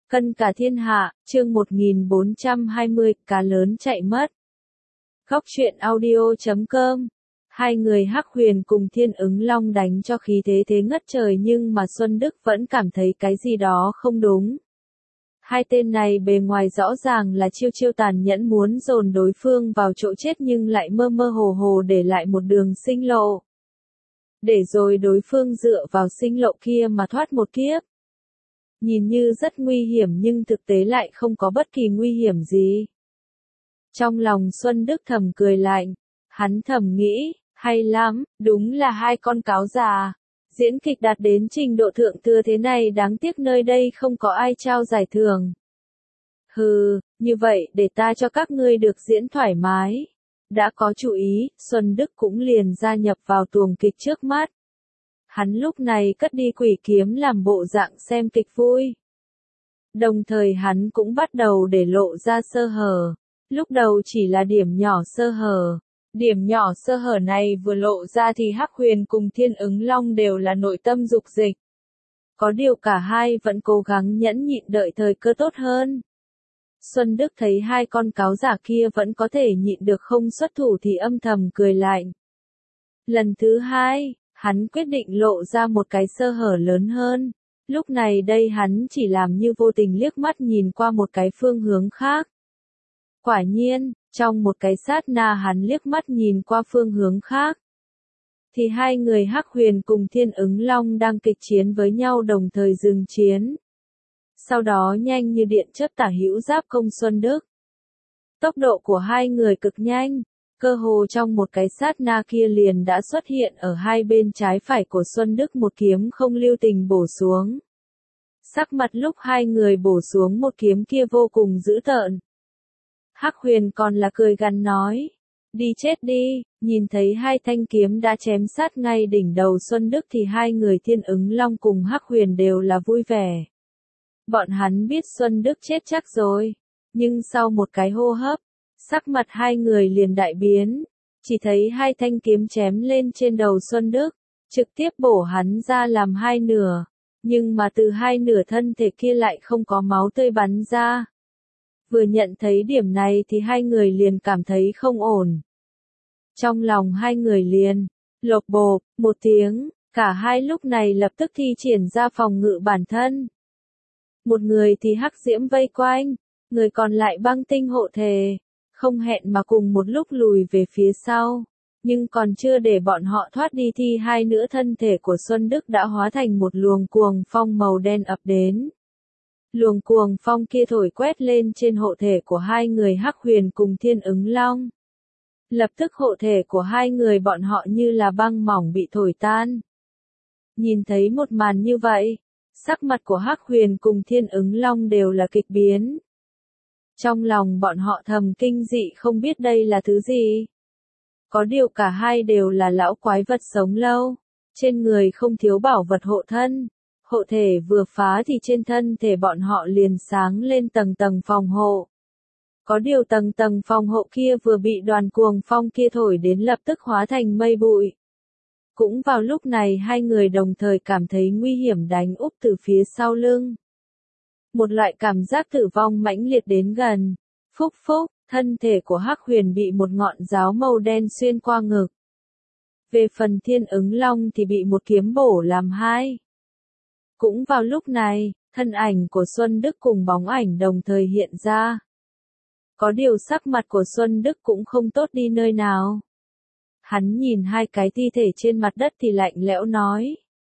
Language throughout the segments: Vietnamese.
Cân cả thiên hạ, chương 1420, cá lớn chạy mất. Góc truyện audio.com. Hai người Hắc Huyền cùng Thiên Ứng Long đánh cho khí thế ngất trời, nhưng mà Xuân Đức vẫn cảm thấy cái gì đó không đúng. Hai tên này bề ngoài rõ ràng là chiêu tàn nhẫn, muốn dồn đối phương vào chỗ chết nhưng lại mơ mơ hồ hồ để lại một đường sinh lộ. Để rồi đối phương dựa vào sinh lộ kia mà thoát một kiếp. Nhìn như rất nguy hiểm nhưng thực tế lại không có bất kỳ nguy hiểm gì. Trong lòng Xuân Đức thầm cười lạnh, hắn thầm nghĩ, hay lắm, đúng là hai con cáo già. Diễn kịch đạt đến trình độ thượng thừa thế này, đáng tiếc nơi đây không có ai trao giải thưởng. Hừ, như vậy để ta cho các ngươi được diễn thoải mái. Đã có chủ ý, Xuân Đức cũng liền gia nhập vào tuồng kịch trước mắt. Hắn lúc này cất đi quỷ kiếm làm bộ dạng xem kịch vui. Đồng thời hắn cũng bắt đầu để lộ ra sơ hở. Lúc đầu chỉ là điểm nhỏ sơ hở. Điểm nhỏ sơ hở này vừa lộ ra thì Hắc Huyền cùng Thiên Ứng Long đều là nội tâm dục dịch. Có điều cả hai vẫn cố gắng nhẫn nhịn đợi thời cơ tốt hơn. Xuân Đức thấy hai con cáo giả kia vẫn có thể nhịn được không xuất thủ thì âm thầm cười lạnh. Lần thứ hai, hắn quyết định lộ ra một cái sơ hở lớn hơn. Lúc này đây hắn chỉ làm như vô tình liếc mắt nhìn qua một cái phương hướng khác. Quả nhiên, trong một cái sát na hắn liếc mắt nhìn qua phương hướng khác, thì hai người Hắc Huyền cùng Thiên Ứng Long đang kịch chiến với nhau đồng thời dừng chiến. Sau đó nhanh như điện chớp tả hữu giáp công Xuân Đức. Tốc độ của hai người cực nhanh, cơ hồ trong một cái sát na kia liền đã xuất hiện ở hai bên trái phải của Xuân Đức, một kiếm không lưu tình bổ xuống. Sắc mặt lúc hai người bổ xuống một kiếm kia vô cùng dữ tợn. Hắc Huyền còn là cười gằn nói, đi chết đi. Nhìn thấy hai thanh kiếm đã chém sát ngay đỉnh đầu Xuân Đức thì hai người Thiên Ứng Long cùng Hắc Huyền đều là vui vẻ. Bọn hắn biết Xuân Đức chết chắc rồi, nhưng sau một cái hô hấp, sắc mặt hai người liền đại biến, chỉ thấy hai thanh kiếm chém lên trên đầu Xuân Đức, trực tiếp bổ hắn ra làm hai nửa, nhưng mà từ hai nửa thân thể kia lại không có máu tươi bắn ra. Vừa nhận thấy điểm này thì hai người liền cảm thấy không ổn. Trong lòng hai người liền lộp bộp một tiếng, cả hai lúc này lập tức thi triển ra phòng ngự bản thân. Một người thì hắc diễm vây quanh, người còn lại băng tinh hộ thể, không hẹn mà cùng một lúc lùi về phía sau. Nhưng còn chưa để bọn họ thoát đi thì hai nửa thân thể của Xuân Đức đã hóa thành một luồng cuồng phong màu đen ập đến. Luồng cuồng phong kia thổi quét lên trên hộ thể của hai người Hắc Huyền cùng Thiên Ứng Long. Lập tức hộ thể của hai người bọn họ như là băng mỏng bị thổi tan. Nhìn thấy một màn như vậy, sắc mặt của Hắc Huyền cùng Thiên Ứng Long đều là kịch biến. Trong lòng bọn họ thầm kinh dị không biết đây là thứ gì. Có điều cả hai đều là lão quái vật sống lâu, trên người không thiếu bảo vật hộ thân. Hộ thể vừa phá thì trên thân thể bọn họ liền sáng lên tầng tầng phòng hộ. Có điều tầng tầng phòng hộ kia vừa bị đoàn cuồng phong kia thổi đến lập tức hóa thành mây bụi. Cũng vào lúc này hai người đồng thời cảm thấy nguy hiểm đánh úp từ phía sau lưng. Một loại cảm giác tử vong mãnh liệt đến gần. Phúc phúc, thân thể của Hắc Huyền bị một ngọn giáo màu đen xuyên qua ngực. Về phần Thiên Ứng Long thì bị một kiếm bổ làm hai. Cũng vào lúc này, thân ảnh của Xuân Đức cùng bóng ảnh đồng thời hiện ra. Có điều sắc mặt của Xuân Đức cũng không tốt đi nơi nào. Hắn nhìn hai cái thi thể trên mặt đất thì lạnh lẽo nói.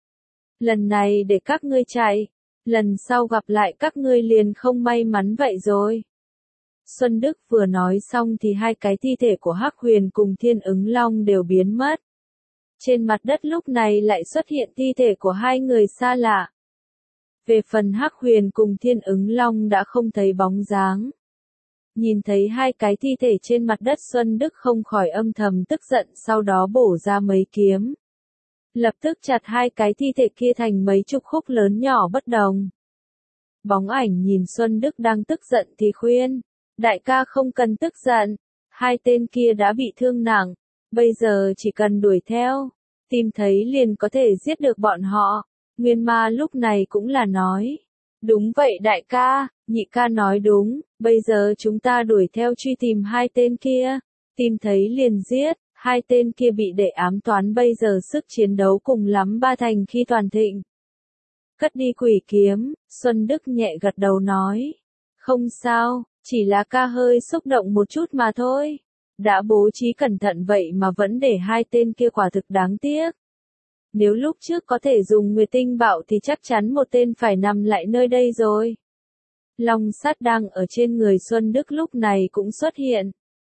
Lần này để các ngươi chạy, lần sau gặp lại các ngươi liền không may mắn vậy rồi. Xuân Đức vừa nói xong thì hai cái thi thể của Hắc Huyền cùng Thiên Ứng Long đều biến mất. Trên mặt đất lúc này lại xuất hiện thi thể của hai người xa lạ. Về phần Hắc Huyền cùng Thiên Ứng Long đã không thấy bóng dáng. Nhìn thấy hai cái thi thể trên mặt đất, Xuân Đức không khỏi âm thầm tức giận, sau đó bổ ra mấy kiếm. Lập tức chặt hai cái thi thể kia thành mấy chục khúc lớn nhỏ bất đồng. Bóng ảnh nhìn Xuân Đức đang tức giận thì khuyên, đại ca không cần tức giận, hai tên kia đã bị thương nặng, bây giờ chỉ cần đuổi theo, tìm thấy liền có thể giết được bọn họ. Nguyên Ma lúc này cũng là nói, Đúng vậy đại ca, nhị ca nói đúng, bây giờ chúng ta đuổi theo truy tìm hai tên kia, tìm thấy liền giết, hai tên kia bị đệ ám toán bây giờ sức chiến đấu cùng lắm ba thành khi toàn thịnh. Cất đi quỷ kiếm, Xuân Đức nhẹ gật đầu nói, không sao, chỉ là ca hơi xúc động một chút mà thôi. Đã bố trí cẩn thận vậy mà vẫn để hai tên kia quả thực đáng tiếc. Nếu lúc trước có thể dùng Nguyệt Tinh Bạo thì chắc chắn một tên phải nằm lại nơi đây rồi. Long sắt đang ở trên người Xuân Đức lúc này cũng xuất hiện.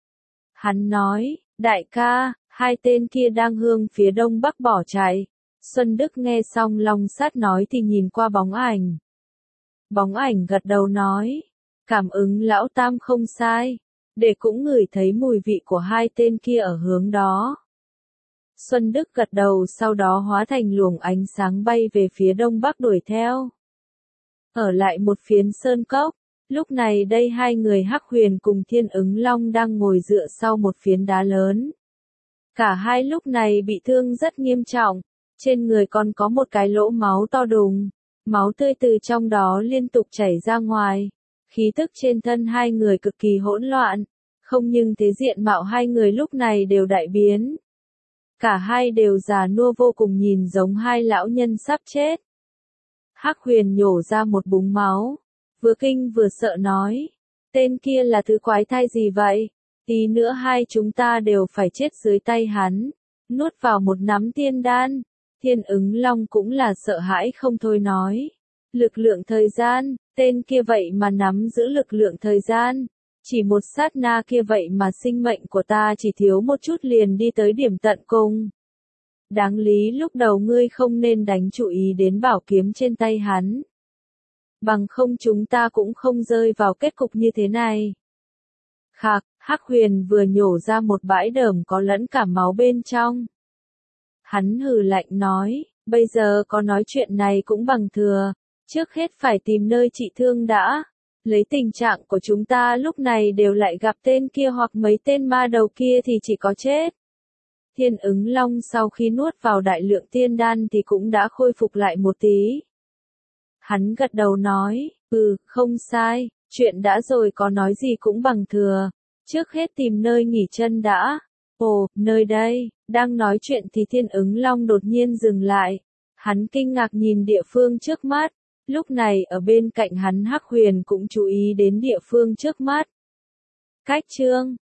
Hắn nói, đại ca, hai tên kia đang hướng phía đông bắc bỏ chạy. Xuân Đức nghe xong Long sắt nói thì nhìn qua bóng ảnh. Bóng ảnh gật đầu nói, cảm ứng lão tam không sai, để cũng ngửi thấy mùi vị của hai tên kia ở hướng đó. Xuân Đức gật đầu sau đó hóa thành luồng ánh sáng bay về phía đông bắc đuổi theo. Ở lại một phiến sơn cốc, lúc này đây hai người Hắc Huyền cùng Thiên Ứng Long đang ngồi dựa sau một phiến đá lớn. Cả hai lúc này bị thương rất nghiêm trọng, trên người còn có một cái lỗ máu to đùng, máu tươi từ trong đó liên tục chảy ra ngoài. Khí tức trên thân hai người cực kỳ hỗn loạn, không nhưng thế diện mạo hai người lúc này đều đại biến. Cả hai đều già nua vô cùng nhìn giống hai lão nhân sắp chết. Hắc Huyền nhổ ra một búng máu, vừa kinh vừa sợ nói, tên kia là thứ quái thai gì vậy? Tí nữa hai chúng ta đều phải chết dưới tay hắn, nuốt vào một nắm tiên đan. Thiên Ứng Long cũng là sợ hãi không thôi nói, lực lượng thời gian, tên kia vậy mà nắm giữ lực lượng thời gian. Chỉ một sát na kia vậy mà sinh mệnh của ta chỉ thiếu một chút liền đi tới điểm tận cùng. Đáng lý lúc đầu ngươi không nên đánh chú ý đến bảo kiếm trên tay hắn. Bằng không chúng ta cũng không rơi vào kết cục như thế này. Khạc, Hắc Huyền vừa nhổ ra một bãi đờm có lẫn cả máu bên trong. Hắn hừ lạnh nói, bây giờ có nói chuyện này cũng bằng thừa, trước hết phải tìm nơi trị thương đã. Lấy tình trạng của chúng ta lúc này đều lại gặp tên kia hoặc mấy tên ma đầu kia thì chỉ có chết. Thiên Ứng Long sau khi nuốt vào đại lượng tiên đan thì cũng đã khôi phục lại một tí. Hắn gật đầu nói, không sai, chuyện đã rồi có nói gì cũng bằng thừa, trước hết tìm nơi nghỉ chân đã. Ồ, nơi đây, đang nói chuyện thì Thiên Ứng Long đột nhiên dừng lại, hắn kinh ngạc nhìn địa phương trước mắt. Lúc này ở bên cạnh hắn Hắc Huyền cũng chú ý đến địa phương trước mắt. Cách chương